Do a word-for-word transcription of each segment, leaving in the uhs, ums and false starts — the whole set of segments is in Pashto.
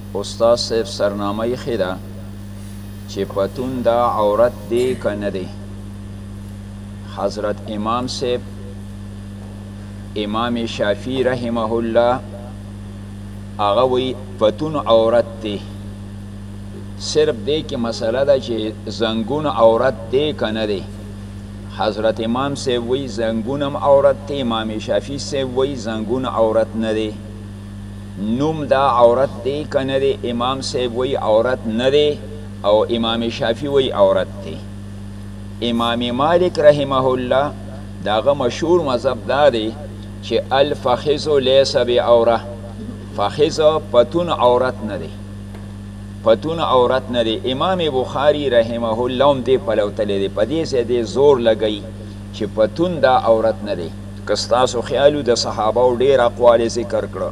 استاد صاحب سرنامه ایښې ده چې پتون دا عورت دی که نه دی. حضرت امام صاحب امام شافعی رحمه الله هغه وی پتون عورت دی، صرف دی کې مسئله ده چې زنګون عورت دی که نه دی. حضرت امام صاحب وی زنګونم عورت دی، امام شافعی صاحب وی زنګون عورت نه دی. نوم دا عورت دی که نه دی؟ امام صاحب وی عورت نه دی او امام شافعی وی عورت دی. امام مالک رحمه الله داغه مشهور مذهب دا دی چې الفخذ لیس بعوره، فخذ پتون عورت نه دی، پتون عورت نه دی. امام بخاری رحمه الله هم دې پلوتلی دی، په دې ځای دې زور لګوي چې پتون دا عورت نه دی. که ستاسو خیالو د صحابو ډېر اقوال ذکر کړه.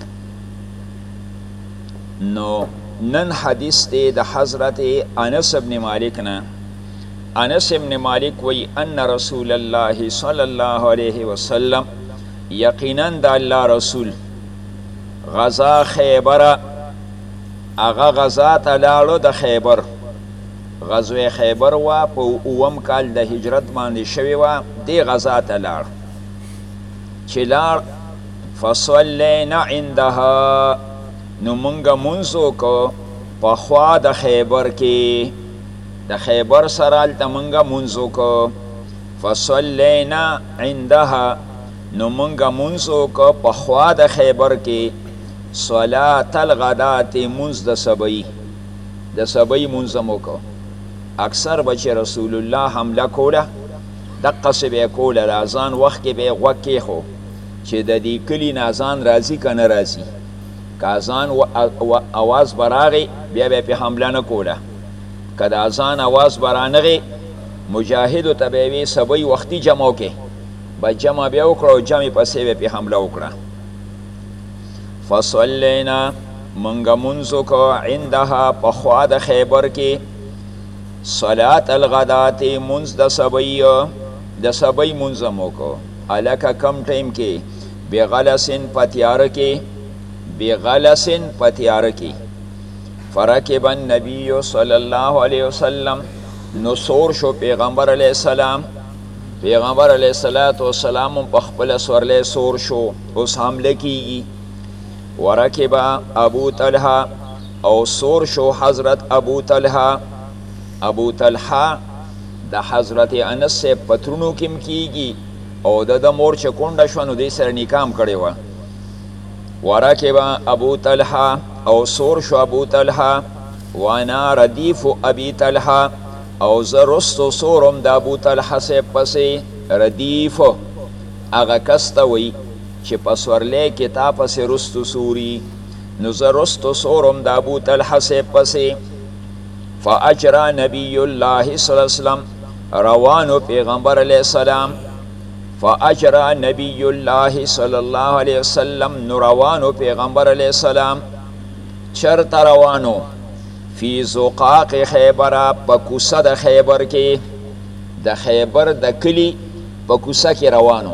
نو نن حدیث دی د حضرت انس ابن مالک نه. انس ابن مالک وی ان رسول الله صلی الله علیه وسلم یقینا د الله رسول غزا خیبر، هغه غزا ته لاړو د خیبر. غزوه خیبر وا په اووم کال د هجرت باندې شوې وه، دې غزا ته لاړ. چې لاړ فصلینا عندها، نو مونږه مونځ وکړو په خوا د خیبر کې، د خیبر سره هلته مونږه مونځ وکړو. فصلینا عندها، نو مونږه مونځ وکړو په خوا د خیبر کې صلات الغدات، مونځ د سبی، د سبی مونځ هم وکړو. اکثر به چې رسول الله حمله کوله دقسې به یې کوله، د اذان وخت کې به یې غوږ کېښو چې د دې کلي نه اذان راځي که نه راځي. که اذان اواز به راغی بیا به یې پې حمله نه کوله، که د اذان اواز به رانغی مجاهدو ته به یې وی سبی وختي جمع وکړې، به جمع بیا وکړه او جمع پسې به پې حمله وکړه. فصلینا، مونږه مونځ وکړو عندها په خوا د خیبر کې صلات الغدات، مونځ د سبی، د سبی مونځ هم وکړو. هلکه کم ټیم کې بغلسن په تیاره کې، بغلسن په تیاره کې. فرکب النبی صلی الله علیه وسلم، نو سور شو پیغمبر علیه السلام، پیغمبر علیه السلام په خپله سورلی سور شو، اوس حمله کیږي. ورکب ابو طلحه، او سور شو حضرت ابو طلحه. ابو طلحه د حضرت انس صاحب په ترونو کې هم کیږي او د د مور چې کونډه شوه نو دې سره نکاح هم کړې وه. ورکب ابو طلحه، او سور شو ابو طلحه. وانا ردیف ابي طلحه، او زه رستو سورم د ابو طلحه صاحب پسې. ردیف هغه کس ته وایي چې په سورلی کې تا پسې رستو سوري، نو زه رستو سورم د ابو طلحه صاحب پسې. فاجرا نبی الله صلی الله علیه وسلم، روانو پیغمبر علیه السلام. فاجرا نبی الله صلی الله علیه وسلم، نو روانو پیغمبر علیه السلام. چرته روانو؟ فی زقاق خیبر، په کوڅه د خیبر کې، د خیبر د کلي په کوڅه کې روانو.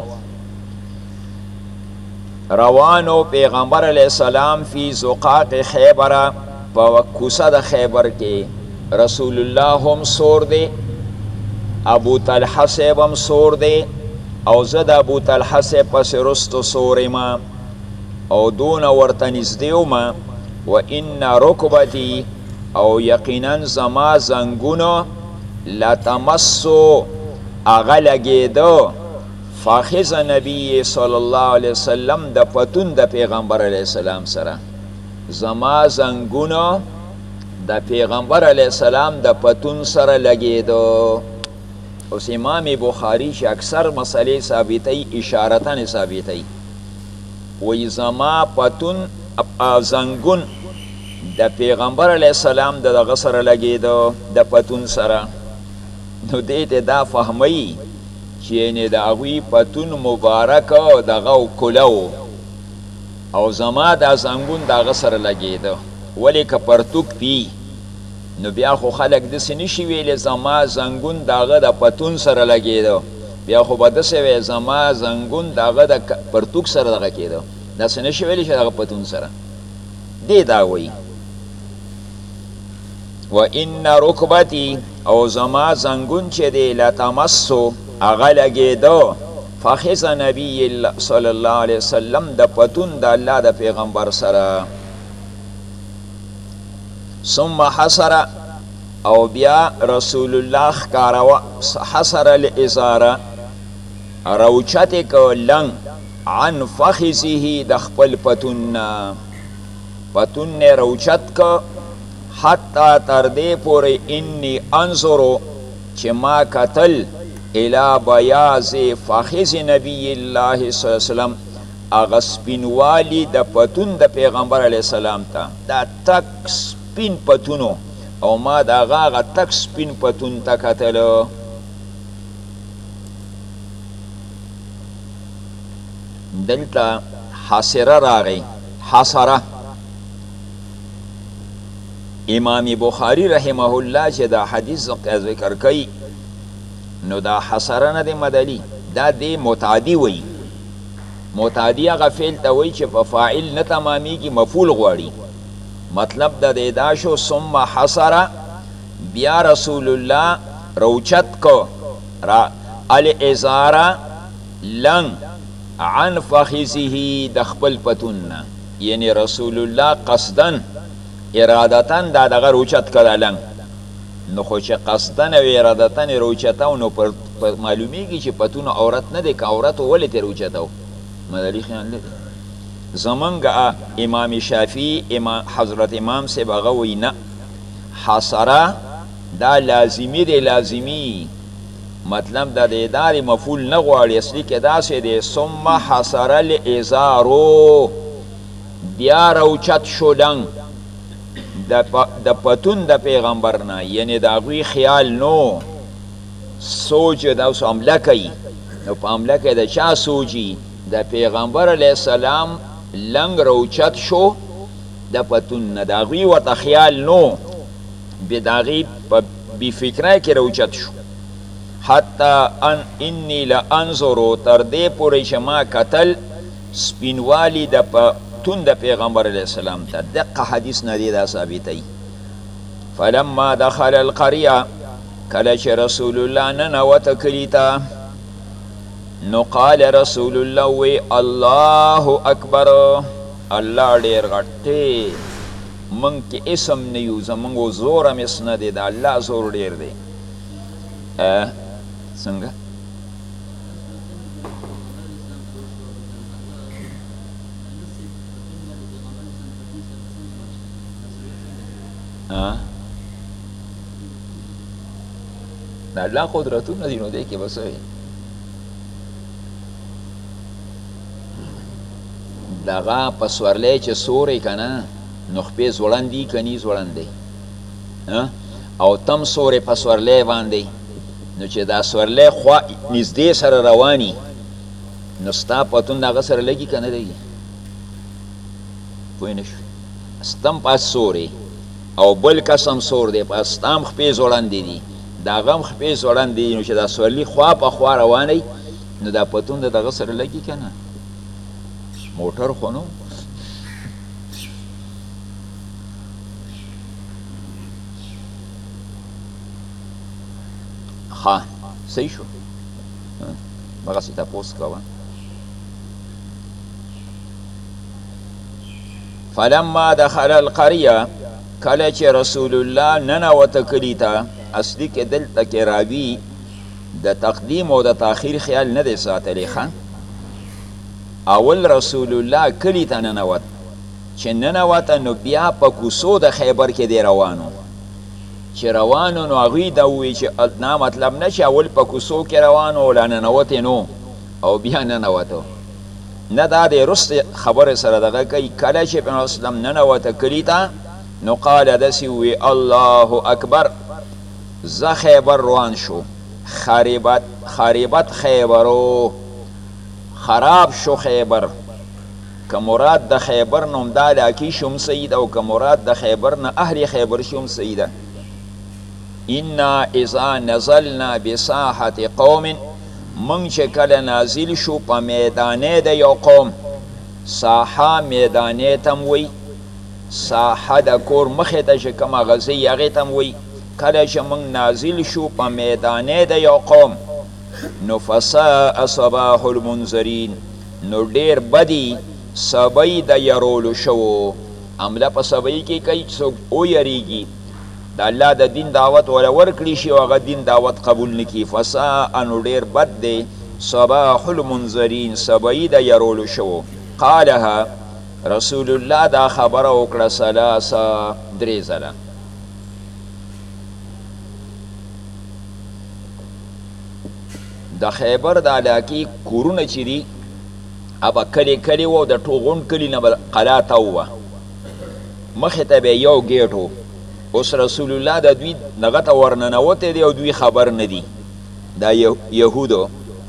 روانو پیغمبر علیه السلام فی زقاق خیبر، په کوڅه د خیبر کې. رسول الله هم سور دی، ابو طلحه صاحب هم سور دی، او زه د ابو طلحه صاحب پسې رستو سور یم او دونه ورته نږدې وم. و ان رکبتي، او یقینا زما زنګونو لتمسو، هغه لګېده فاخذ نبی صلی الله علیه وسلم، د پتون د پیغمبر علیه السلام سره. زما زنګونو د پیغمبر علیه السلام د پتون سره لګېده. اوس امام بخاری چې اکثر مسئلې ثابتوي اشارتن ثابتوي، وایي زما پتون زنګون د پیغمبر علیه السلام د دغه سره لګېده، د پتون سره. نو دې ته دا فهموي چې یعنې د هغوی پتون مبارک دغه کله و او زما دا زنګون د هغه سره لګېده. ولې که پرتوک پی نو بیا خو خلک داسې نشي ویلی زما زنګون د هغه د پتون سره لګېده، بیا خو به داسې وی زما زنګون د هغه د پرتوک سره دغه کېده، داسې نشي ویلی چې دغه پتون سره. دې دا وایي و ان رکبتی او زما زنگون چې دی لتمسو هغه لګېده فخذ نبی صلی الله علیه وسلم د پتون د الله د پیغمبر سره ثم حسر او بیا رسول الله ښکاروا حسر الازاره روچت کو لنګ عن فخذه د خپل پتون پتون نه روچت کو حتی تر دې پورې انی انظرو چې ما قتل الى بیاض فخذ نبی الله صلی الله علیه وسلم هغه سپینوالی د پتون د پیغمبر علیه السلام ته دا تک سپین پتونو او ما د هغه هغه تک سپین پتون ته کتلو دلته حسره راغی حسره امام بخاری رحمه الله چې دا حدیث ذکر کوي نو دا حسره نه دی مدلی دا دی متعدی وی متعدی هغه فعل ته وی چې په فاعل نه تمامیږي مفعول غواړي مطلب د دې دا شو ثم حسره بیا رسول الله روچت کو را الازاره لن عن فخذه د خپل پتون یعنی رسول الله قصدن ارادتن دا دغه روچت کړه لنګ نو خو چې قصدن او ارادتن روچتاو نو پر معلومیږي چې پتون عورت نه دی که عورت ولې ته روچتاو مدلی خیال لري زمونږ امام شافعي امام حضرت امام صاحب هغه وایي نه حسره دا لازمی دی لازمی مطلب دا د ادارې مفعول نه غواړي اصلي کې داسې دی ثم حسر الازارو بیا روچت شو لنګ د پتون د پیغمبر نه یعنی د هغوی خیال نو سوچ د اوس عمله کوي نو په عمله کې د چا سوچي د پیغمبر علیه السلام لنګ روچت شو د پتون نه د هغوی ورته خیال نو د هغوی په بېفکرۍ کې روچت شو حتی ان انی لانظرو تر دې پورې چې ما کتل سپینوالی د پتون د پیغمبر علیه السلام ته دقه حدیث نه دی دا ثابتوي فلما دخل القریه کله چې رسول الله ننوته کلي ته نو قال رسول الله وی الله اکبر الله ډېر غټ دی موږ کې اسم نه یو زموږ زور هم اس نه دی د الله زور ډېر دی څنګه د الله قدرتونه دي نو دی کې بس وي دغه په سورلی چې سوری که نه نو خپې ځوړند دي که نی ځوړند دی او تم سوری په سورلی باندې نو چې دا سورلی خوا نږدې سره رواني نو ستا پتون د هغه سره لګي که نه لګي پوه نه شوې ستم په سوری او بل قسم سور دی په ستام خپې ځوړندې دي د هغه هم خپې ځوړندې دي نو چې دا سورلی خوا په خوا روانی نو دا پتون د دغه سره لګي که نه موټر خو نو ها صحیح شو بغسې تپوس کوه فلما دخل القریه کله چې رسول الله ننوته کلي ته اصلي کې دلته کې راوي د تقدیم او د تاخیر خیال نه دی ساتلی ښه اول رسول الله کلی ته ننوت چې ننوته نو بیا په کوڅو د خیبر کې دی روانو چې روانو نو هغوی دا ووایي چې نه مطلب نه چې اول په کوڅو کې روانو لا ننوتې نو او بیا ننوتو نه دا دی رست خبرې سره دغه کوي کله چې پیغمبر اسلام ننوته کلي ته نو قال داسې ووایي الله اکبر زه خیبر روان شو خریبت خریبت خیبرو خراب شو خیبر که مراد د خیبر نوم دا لاکی شوم سید او که مراد د خیبر نه اهل خیبر شوم سیده انا اذا نزلنا بساحة قوم من چې کله نازل شو په میدانې د یو قوم ساحه میدانې تم وی ساحه د کور مخې ته چې کومه غزې هغې ته م وایي کله چې موږ نازل شو په میدانې د یو قوم نو فساء صباح المنذرین نو ډېر بدی سبی د یرولو شوو عمله په سبی کې کوي چې څوک ویریږي د الله د دین دعوت ولا ورکړي شي او هغه دین دعوت قبول نه کړي فساء نو ډېر بد دی صباح المنذرین سبی د یرولو شوو قالها رسول الله دا خبره وکړه ثلاثه درې ځله د خیبر د علاقې کورونه چې دي هغه کلي کلي وو د ټوغون کلي نه به قلا ته ووه مخې ته به یو ګیټ و اوس رسول الله د دوی دغه ته ورننوتی دی او دوی خبر نه دي دا یهودو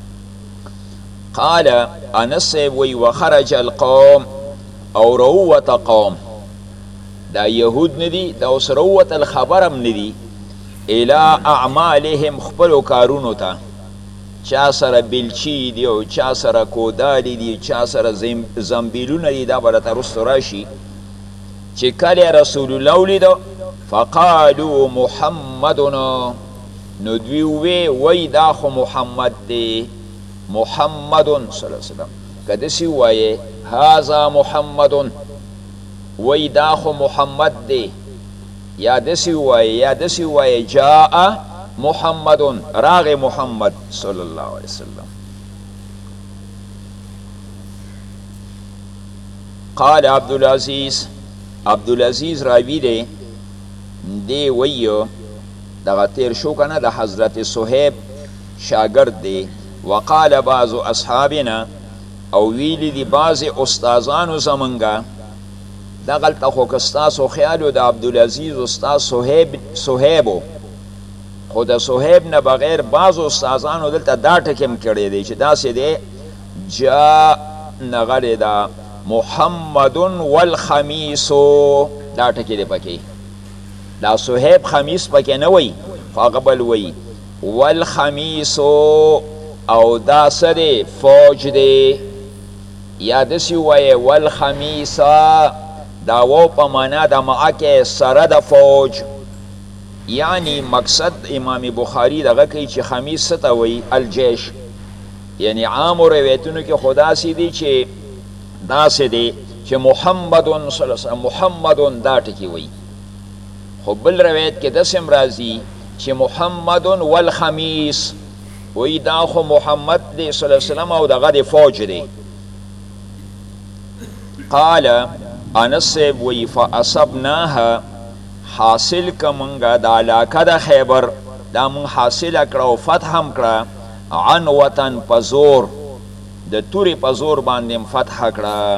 قال انس صاحب وی وخرج القوم او رووت قوم دا یهود نه دي دا اوس رووت الخبرم نه دي الى اعمالهم خپلو کارونو ته چا سره بلچی دی او چا سره کودالی دی چا سره زنبیلونه دی دا به راته رستو راشي چې کله رسول الله ولیدو فقالو محمدنا نو دوی وی وی دا خو محمد دی محمد صلی الله علیه وسلم که داسې ووایې هذا محمد وی دا خو محمد دی یا داسې ووایې یا داسې ووایې جاء محمد راغ محمد صلی الله علیه وسلم قال عبدالعزیز عبدالعزیز راوی دی دی ویو دغه تیر شو کنه د حضرت صہیب شاگرد دی وقال بعض اصحابنا او ویلی دی بعض استازانو زمنگا دغلتا خو کستاسو خیالو د عبدالعزیز استاز صہیب صہیبو خو د صہیب نه بغیر بعض استازانو دلته دا ټکم کړی دی چې داسې دی جا نغلی دا محمد والخمیسو دا ټکی دی پکې دا صہیب خمیس پکې نه وی فاقبل وی والخمیسو او دا سره فوج دی یا داسې وایې والخمیسا دا وو په معنا د معکې سره د فوج یعنی مقصد امام بخاری دغه کوي چې خمیس څه ته وایي الجیش یعنی عام روایتونو کې خو داسې دي چې داسې دی چې محمد صلی الله علیه وسلم محمد دا ټکي وایي خو بل روایت کې داسې هم راځي چې محمد والخمیس وی دا خو محمد دی صلی الله علیه وسلم او دغه د فوج دی قال انس صاحب وی فاصبناها حاصل کمنگا دا علاقه د خیبر دا من حاصل کړه او فتح هم کړه عن وطن پزور د توري پزور باندې فتح کړه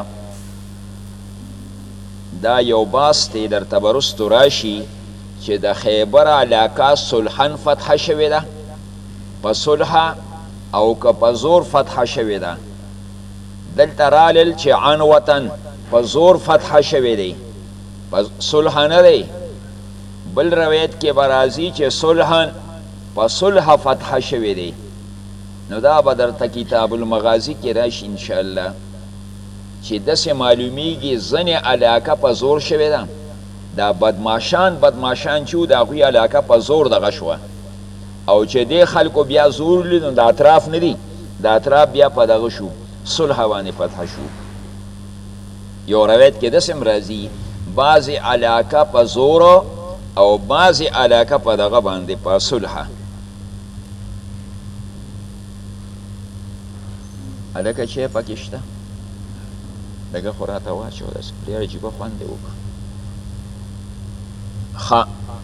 دا یو باس دی در تبرست راشي چې د خیبر علاقه صلحن فتح شوی ده په صلح او که په زور فتح شوی ده دلته رالل چې عن وطن په زور فتح شوی دی په صلح نه دی بل روایت کې به راځي چې صلحن په صلح فتح شوی دی نو دا به درته کتاب المغازی کې راشي انشاءالله چې داسې معلومیږي ځینې علاقه په زور شوې ده دا بدماشان بدماشان چې و د هغوی علاقه په زور دغه شوه او چې دې خلکو بیا زور لید نو د اطراف نه دي د اطراف بیا په دغه شو صلح باندې فتح شو یو روایت کې داسې هم راځي بعضې علاقه په زور او بعضې علاقه په دغه باندې په صلح هلکه چې پکې شته لږه خو راته واچو داسې ډېر عجیبه خوند یې وکړه ښه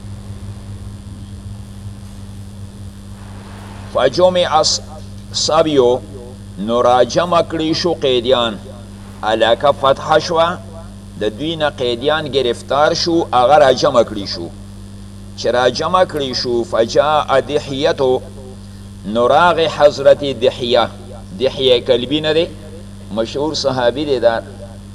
فجمع الصبیو نو راجمع کړي شو قیدیان علاقه فتح شوه د دوی نه قیدیان گرفتار شو هغه راجمع کړي شو چې راجمع کړي شو فجاء دحیتو نو راغی حضرت دحیه دحیه کلبی نه دی مشهور صحابی دی دا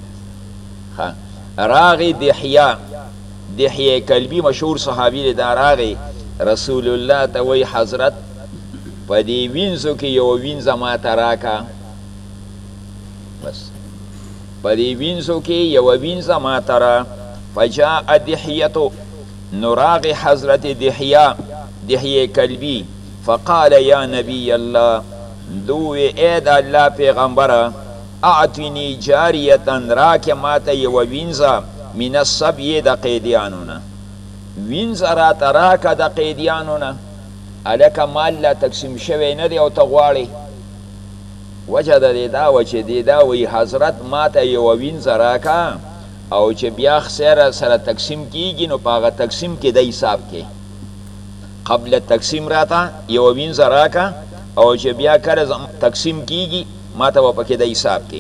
راغی دحیه دحیه کلبی مشهور صحابی دی دا راغی رسول الله ته وی حضرت په دې وینځو کې یو وینځه ماته راکه بس په دې وینځو کې یو وینځه ماته را فجاء دحیتو نراغ حضرت دحیا دحیه کلبی فقال یا نبی الله دوی اید الله پیغمبره اعطنی جاریتن راک ماته یو وینزا من السبی د قیدیانونه وینزا را تراک د قیدیانونه الک مال لا تقسیم شوی نه دی او ته غواړي وجه د دې دا و چې دی دا وی حضرت ماته یو وینزا راکا او چې بیا خسره سره تقسیم کیږي نو پاغه تقسیم کې د حساب کې قبل تقسیم راته یو وینزا راکا او چې بیا کله تقسیم کیږي ماته و پکې د حساب کې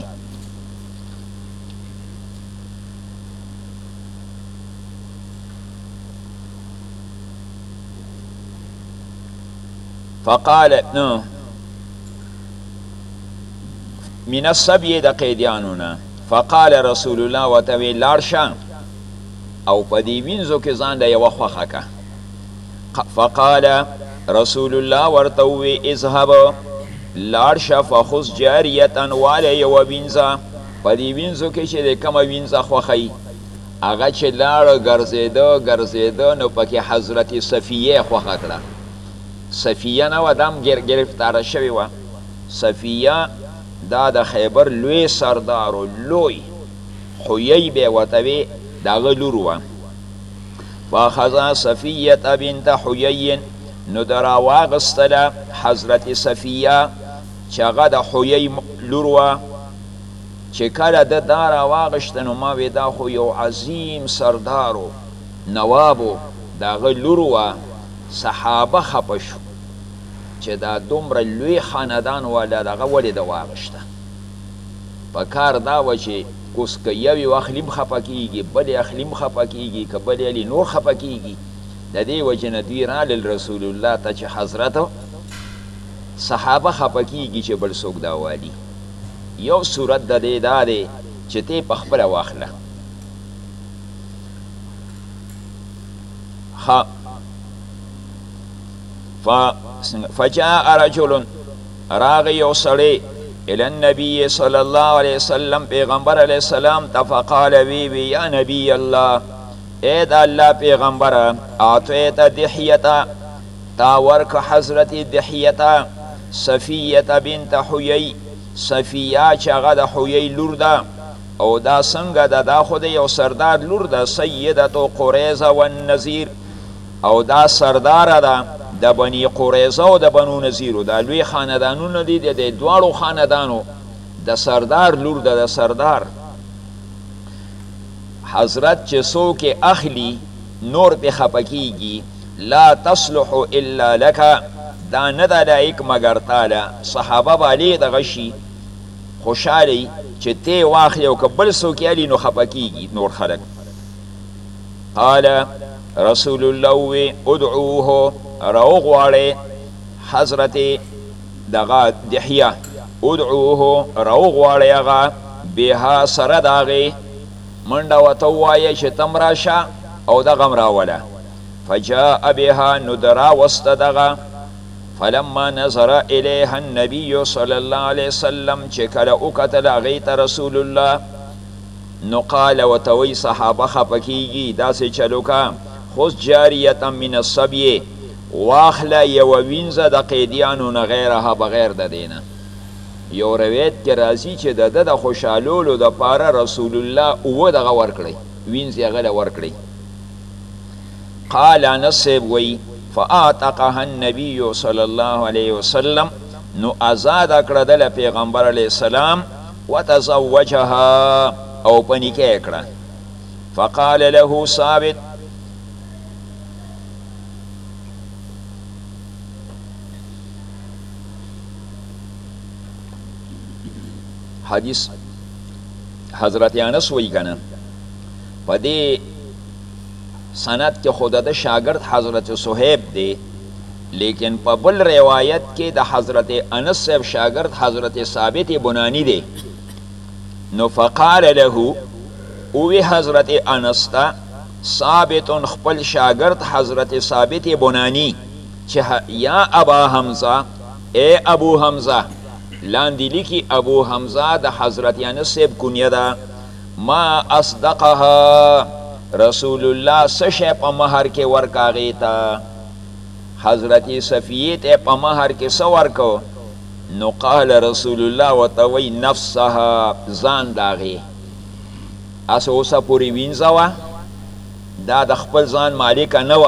فقال نو من السبی د قیدیانونه فقال رسول الله وتوی لارشا او په دې وینځو کې ځان د یوه خوښه که فقال رسول الله ورته ووی اذهب لارشا فخذ جاریتا واله یوه وینځه په دې وینځو کې چې د کومه وینځه خوښوي هغه چې لاړه ګرځېده ګرځېده نو پکې حضرت صفیه خوښه کړه صفیه نه وه دا هم گرفتاره شوې وه صفیه دا د خیبر لوی سردارو لوی حیی به ورته وی د هغه لور وه فاخذا صفیه بنت حیی نو د راواغستله حضرت صفیه چې هغه د حیی لور وه چې کله ده دا راواغشته نو ما وی دا خو یو عظیم سردارو نوابو د هغه لور وه صحابه خپه شو چې دا دومره لوی خاندان والا دغه ولې د واغشته په کار دا و چې اوس که یو یو اخلیم خفه کېږي بل اخلیم خفه کېږي که بل یې نور خفه کېږي د دې وجې نه دوی رالل رسول الله ته چې حضرت صحابه خفه کېږي چې بل څوک دا والي یو صورت د دې دا دی چې ته په خپله واخله ښه فجاء رجل راغ یو سړی الى النبي صلى الله عليه وسلم پیغمبر علیه السلام ته فقال وی وی یا نبی الله اے د الله پیغمبر اعطیت دحیتا تا ورک حضرت دحیتا صفیه بنت حیی صفیه چې هغه د حیی لور ده او دا څنګه ده دا خو د یو سردار لور ده سیدة قریظه والنذیر او دا سرداره ده د بنی قریظه او د بنو نذیرو دا لوی خاندانونه دي د دواړو خاندانو د سردار لور ده د سردار حضرت چې څوک اخلي نور پې خفه کېږي لا تصلح الا لک دا نه ده لایق مګر تاله صحابه به دغه شي خوشحالي چې تی واخلي او که بل څوک یالي نو خفه کېږي نور خلک قال رسول الله وی ادعوه راوغواړئ حضرت دغه دحیه ادعوه راوغواړئ هغه بها سره د هغې منډه ورته ووایه چې تم راشه او دغه م راوله فجاء بها نو د راوسته دغه فلما نظر الیها النبی صلی الله علیه وسلم چې کله وکتل هغې ته رسول الله نو قال ورته وی صحابه خفه کېږي داسې چلو که خذ جاریه من الصبی واخله یوه وینځه د قیدیانو نه غیرها بغیر د دې نه یو روایت کې راځي چې د ده د خوشحالولو دپاره رسول الله اووه دغه ورکړی وینځې هغه له ورکړی قال انس صاحب وی فاعتقها النبي صلی الله علیه وسلم نو ازاده کړه ده له پیغمبر علیه السلام وتزوجها او په نکاح کړه فقال له ثابت حدیث حضرت انس وی کنه په دې سند کې خود د شاگرد حضرت صہیب دی لیکن په بل روایت کې د حضرت انس صاحب شاگرد حضرت ثابت بنانی دی نو فقال له اوی حضرت انس تا ثابت خپل شاگرد حضرت ثابت بنانی چې یا ابا حمزه اے ابو حمزه لاندې لیکي ابو حمزه د حضرت انس صاحب کنیه ده ما اصدقها رسول الله سشه په مہر کې ورکاغی تا حضرت صفیه ته په مہر کې سو ورکو نو قال رسول الله وتوي نفسها ځان داغي اسه اوسه پوری وینځوا دا د خپل ځان مالک نه و